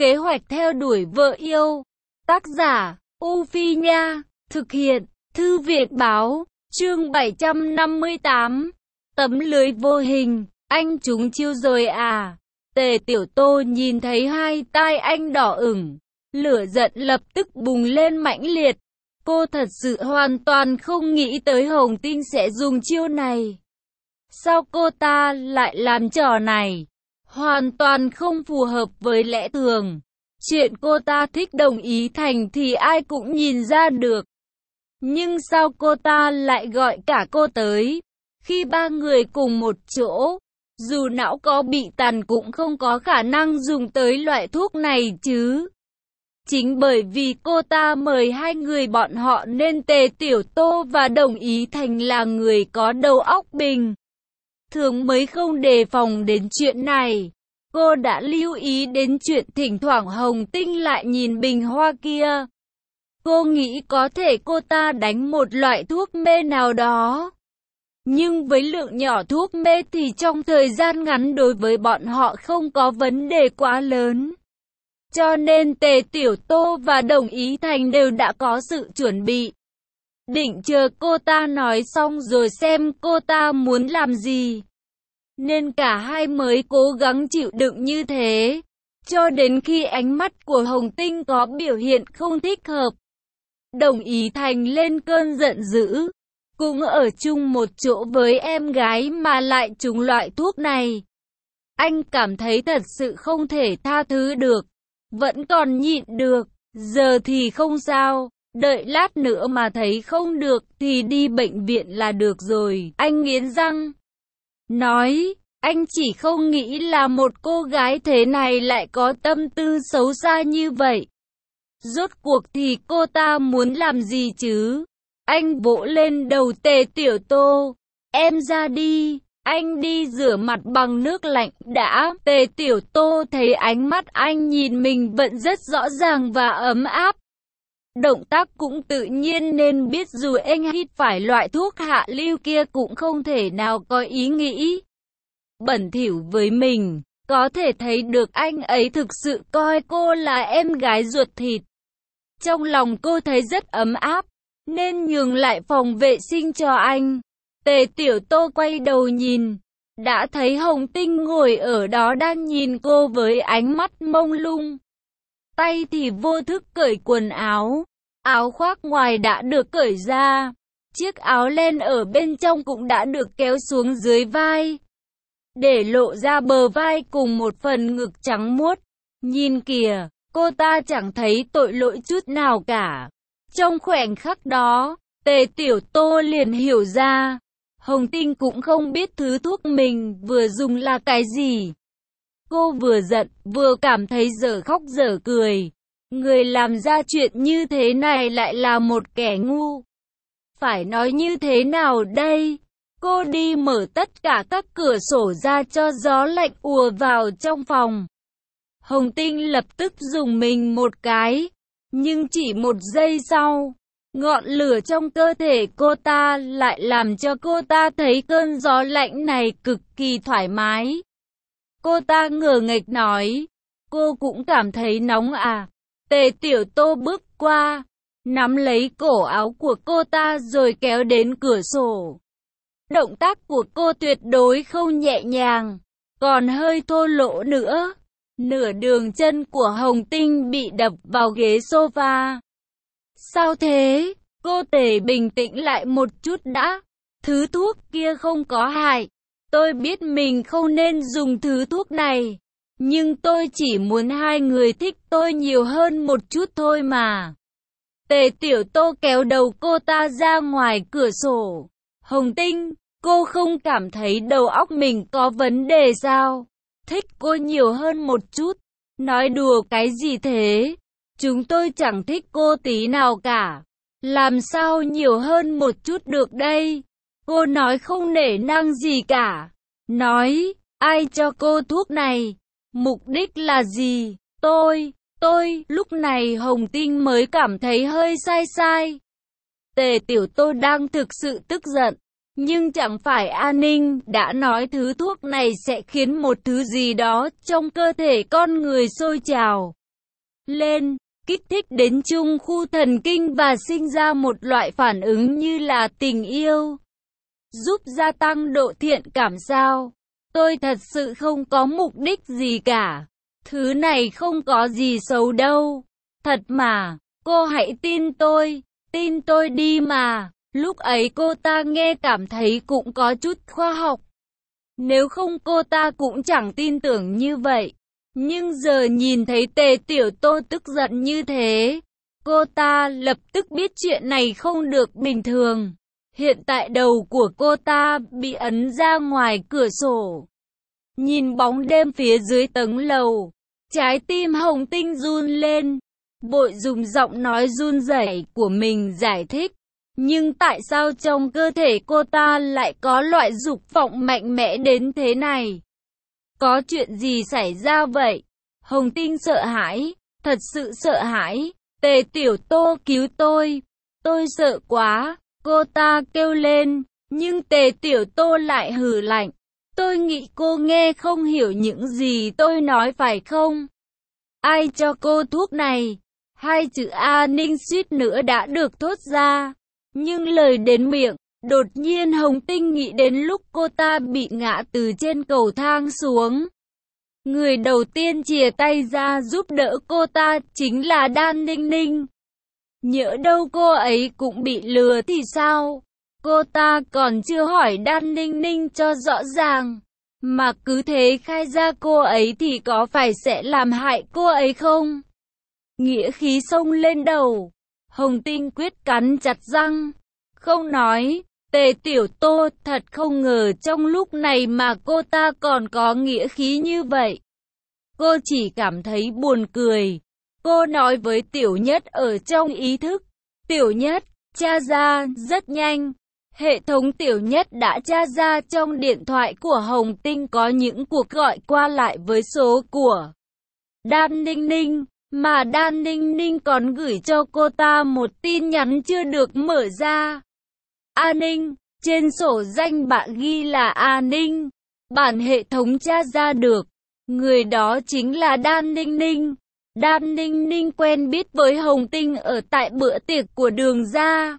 Kế hoạch theo đuổi vợ yêu. Tác giả, U Phi Nha. Thực hiện, Thư viện Báo. Chương 758. Tấm lưới vô hình. Anh trúng chiêu rồi à? Tề Tiểu Tô nhìn thấy hai tai anh đỏ ửng. Lửa giận lập tức bùng lên mãnh liệt. Cô thật sự hoàn toàn không nghĩ tới Hồng Tinh sẽ dùng chiêu này. Sao cô ta lại làm trò này? Hoàn toàn không phù hợp với lẽ thường. Chuyện cô ta thích Đồng Ý Thành thì ai cũng nhìn ra được. Nhưng sao cô ta lại gọi cả cô tới? Khi ba người cùng một chỗ, dù não có bị tàn cũng không có khả năng dùng tới loại thuốc này chứ. Chính bởi vì cô ta mời hai người bọn họ nên Tề Tiểu Tô và Đồng Ý Thành là người có đầu óc bình thường mới không đề phòng đến chuyện này. Cô đã lưu ý đến chuyện thỉnh thoảng Hồng Tinh lại nhìn bình hoa kia. Cô nghĩ có thể cô ta đánh một loại thuốc mê nào đó. Nhưng với lượng nhỏ thuốc mê thì trong thời gian ngắn đối với bọn họ không có vấn đề quá lớn. Cho nên Tề Tiểu Tô và Đồng Ý Thành đều đã có sự chuẩn bị. Định chờ cô ta nói xong rồi xem cô ta muốn làm gì. Nên cả hai mới cố gắng chịu đựng như thế. Cho đến khi ánh mắt của Hồng Tinh có biểu hiện không thích hợp. Đồng Ý Thành lên cơn giận dữ. Cũng ở chung một chỗ với em gái mà lại trúng loại thuốc này. Anh cảm thấy thật sự không thể tha thứ được. Vẫn còn nhịn được, giờ thì không sao, đợi lát nữa mà thấy không được thì đi bệnh viện là được rồi. Anh nghiến răng, nói, anh chỉ không nghĩ là một cô gái thế này lại có tâm tư xấu xa như vậy. Rốt cuộc thì cô ta muốn làm gì chứ? Anh vỗ lên đầu Tề Tiểu Tô, em ra đi. Anh đi rửa mặt bằng nước lạnh đã. Tề Tiểu Tô thấy ánh mắt anh nhìn mình vẫn rất rõ ràng và ấm áp. Động tác cũng tự nhiên nên biết dù anh hít phải loại thuốc hạ lưu kia cũng không thể nào có ý nghĩ bẩn thỉu với mình. Có thể thấy được anh ấy thực sự coi cô là em gái ruột thịt. Trong lòng cô thấy rất ấm áp, nên nhường lại phòng vệ sinh cho anh. Tề Tiểu Tô quay đầu nhìn, đã thấy Hồng Tinh ngồi ở đó đang nhìn cô với ánh mắt mông lung. Tay thì vô thức cởi quần áo, áo khoác ngoài đã được cởi ra, chiếc áo len ở bên trong cũng đã được kéo xuống dưới vai, để lộ ra bờ vai cùng một phần ngực trắng muốt. Nhìn kìa, cô ta chẳng thấy tội lỗi chút nào cả. Trong khoảnh khắc đó, Tề Tiểu Tô liền hiểu ra. Hồng Tinh cũng không biết thứ thuốc mình vừa dùng là cái gì. Cô vừa giận, vừa cảm thấy dở khóc dở cười. Người làm ra chuyện như thế này lại là một kẻ ngu. Phải nói như thế nào đây? Cô đi mở tất cả các cửa sổ ra cho gió lạnh ùa vào trong phòng. Hồng Tinh lập tức dùng mình một cái. Nhưng chỉ một giây sau, ngọn lửa trong cơ thể cô ta lại làm cho cô ta thấy cơn gió lạnh này cực kỳ thoải mái. Cô ta ngờ nghệch nói, cô cũng cảm thấy nóng à? Tề Tiểu Tô bước qua, nắm lấy cổ áo của cô ta rồi kéo đến cửa sổ. Động tác của cô tuyệt đối không nhẹ nhàng, còn hơi thô lỗ nữa. Nửa đường chân của Hồng Tinh bị đập vào ghế sofa. Sao thế? Cô Tề bình tĩnh lại một chút đã. Thứ thuốc kia không có hại. Tôi biết mình không nên dùng thứ thuốc này. Nhưng tôi chỉ muốn hai người thích tôi nhiều hơn một chút thôi mà. Tề Tiểu Tô kéo đầu cô ta ra ngoài cửa sổ. Hồng Tinh, cô không cảm thấy đầu óc mình có vấn đề sao? Thích cô nhiều hơn một chút. Nói đùa cái gì thế? Chúng tôi chẳng thích cô tí nào cả. Làm sao nhiều hơn một chút được đây? Cô nói không nể nang gì cả. Nói, ai cho cô thuốc này? Mục đích là gì? Lúc này Hồng Tinh mới cảm thấy hơi sai sai. Tề Tiểu Tô đang thực sự tức giận. Nhưng chẳng phải An Ninh đã nói thứ thuốc này sẽ khiến một thứ gì đó trong cơ thể con người sôi trào. lên, kích thích đến trung khu thần kinh và sinh ra một loại phản ứng như là tình yêu, giúp gia tăng độ thiện cảm sao? Tôi thật sự không có mục đích gì cả. Thứ này không có gì xấu đâu. Thật mà, cô hãy tin tôi đi mà. Lúc ấy cô ta nghe cảm thấy cũng có chút khoa học. Nếu không cô ta cũng chẳng tin tưởng như vậy. Nhưng giờ nhìn thấy Tề Tiểu Tô tức giận như thế, cô ta lập tức biết chuyện này không được bình thường. Hiện tại đầu của cô ta bị ấn ra ngoài cửa sổ. Nhìn bóng đêm phía dưới tầng lầu, trái tim Hồng Tinh run lên, vội dùng giọng nói run rẩy của mình giải thích. Nhưng tại sao trong cơ thể cô ta lại có loại dục vọng mạnh mẽ đến thế này? Có chuyện gì xảy ra vậy? Hồng Tinh sợ hãi, thật sự sợ hãi. Tề Tiểu Tô cứu tôi sợ quá, cô ta kêu lên, nhưng Tề Tiểu Tô lại hừ lạnh. Tôi nghĩ cô nghe không hiểu những gì tôi nói phải không? Ai cho cô thuốc này? Hai chữ A Ninh suýt nữa đã được thốt ra. Nhưng lời đến miệng, đột nhiên Hồng Tinh nghĩ đến lúc cô ta bị ngã từ trên cầu thang xuống. Người đầu tiên chìa tay ra giúp đỡ cô ta chính là Đan Ninh Ninh. Nhỡ đâu cô ấy cũng bị lừa thì sao? Cô ta còn chưa hỏi Đan Ninh Ninh cho rõ ràng. Mà cứ thế khai ra cô ấy thì có phải sẽ làm hại cô ấy không? Nghĩa khí xông lên đầu. Hồng Tinh quyết cắn chặt răng. Không nói. Tề Tiểu Tô thật không ngờ trong lúc này mà cô ta còn có nghĩa khí như vậy. Cô chỉ cảm thấy buồn cười. Cô nói với Tiểu Nhất ở trong ý thức. Tiểu Nhất, tra ra rất nhanh. Hệ thống Tiểu Nhất đã tra ra trong điện thoại của Hồng Tinh có những cuộc gọi qua lại với số của Đan Ninh Ninh. Mà Đan Ninh Ninh còn gửi cho cô ta một tin nhắn chưa được mở ra. A Ninh, trên sổ danh bạn ghi là A Ninh. Bản hệ thống tra ra được. Người đó chính là Đan Ninh Ninh. Đan Ninh Ninh quen biết với Hồng Tinh ở tại bữa tiệc của Đường Gia.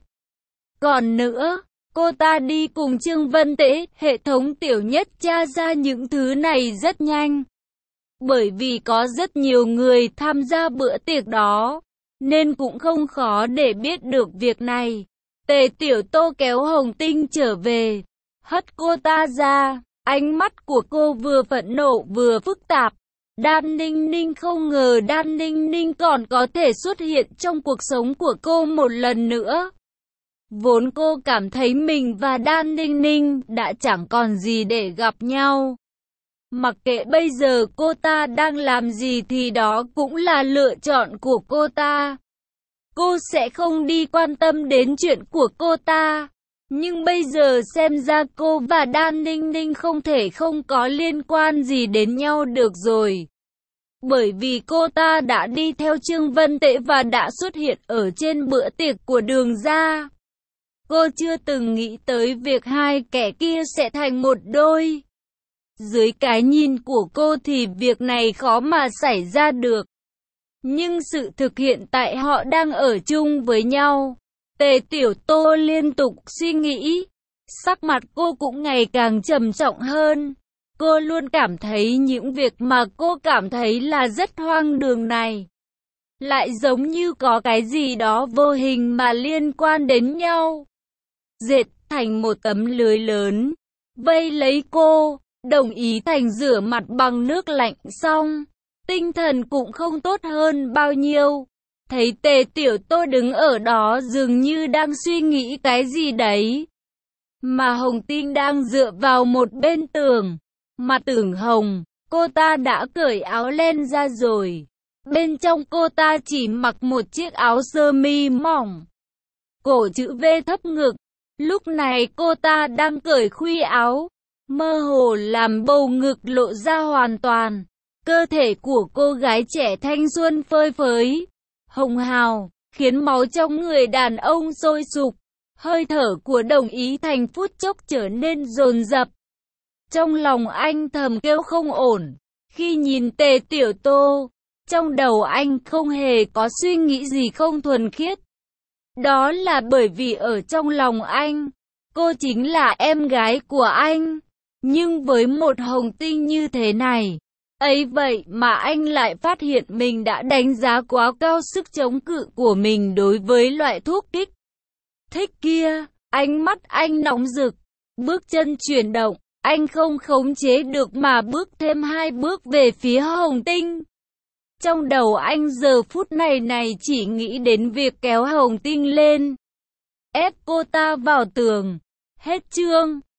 Còn nữa, cô ta đi cùng Trương Vân Tế. Hệ thống Tiểu Nhất tra ra những thứ này rất nhanh. Bởi vì có rất nhiều người tham gia bữa tiệc đó, nên cũng không khó để biết được việc này. Tề Tiểu Tô kéo Hồng Tinh trở về, hất cô ta ra. Ánh mắt của cô vừa phẫn nộ vừa phức tạp. Đan Ninh Ninh không ngờ Đan Ninh Ninh còn có thể xuất hiện trong cuộc sống của cô một lần nữa. Vốn cô cảm thấy mình và Đan Ninh Ninh đã chẳng còn gì để gặp nhau. Mặc kệ bây giờ cô ta đang làm gì thì đó cũng là lựa chọn của cô ta. Cô sẽ không đi quan tâm đến chuyện của cô ta. Nhưng bây giờ xem ra cô và Đan Ninh Ninh không thể không có liên quan gì đến nhau được rồi. Bởi vì cô ta đã đi theo Trương Vân Tễ và đã xuất hiện ở trên bữa tiệc của Đường Gia. Cô chưa từng nghĩ tới việc hai kẻ kia sẽ thành một đôi. Dưới cái nhìn của cô thì việc này khó mà xảy ra được. Nhưng sự thực hiện tại họ đang ở chung với nhau. Tề Tiểu Tô liên tục suy nghĩ. Sắc mặt cô cũng ngày càng trầm trọng hơn. Cô luôn cảm thấy những việc mà cô cảm thấy là rất hoang đường này lại giống như có cái gì đó vô hình mà liên quan đến nhau. Dệt thành một tấm lưới lớn, vây lấy cô. Đồng ý Thành rửa mặt bằng nước lạnh xong, tinh thần cũng không tốt hơn bao nhiêu. Thấy Tề Tiểu Tô đứng ở đó dường như đang suy nghĩ cái gì đấy. Mà Hồng Tinh đang dựa vào một bên tường, mặt ửng hồng, cô ta đã cởi áo len ra rồi. Bên trong cô ta chỉ mặc một chiếc áo sơ mi mỏng, cổ chữ V thấp ngực. Lúc này cô ta đang cởi khuy áo, mơ hồ làm bầu ngực lộ ra hoàn toàn. Cơ thể của cô gái trẻ thanh xuân phơi phới, hồng hào, khiến máu trong người đàn ông sôi sục. Hơi thở của Đồng Ý Thành phút chốc trở nên dồn dập. Trong lòng anh thầm kêu không ổn, khi nhìn Tề Tiểu Tô, Trong đầu anh không hề có suy nghĩ gì không thuần khiết. Đó là bởi vì ở trong lòng anh, cô chính là em gái của anh. Nhưng với một Hồng Tinh như thế này, ấy vậy mà anh lại phát hiện mình đã đánh giá quá cao sức chống cự của mình đối với loại thuốc kích thích kia. Ánh mắt anh nóng rực, bước chân chuyển động, anh không khống chế được mà bước thêm 2 bước về phía Hồng Tinh. Trong đầu anh giờ phút này chỉ nghĩ đến việc kéo Hồng Tinh lên, ép cô ta vào tường. Hết chương.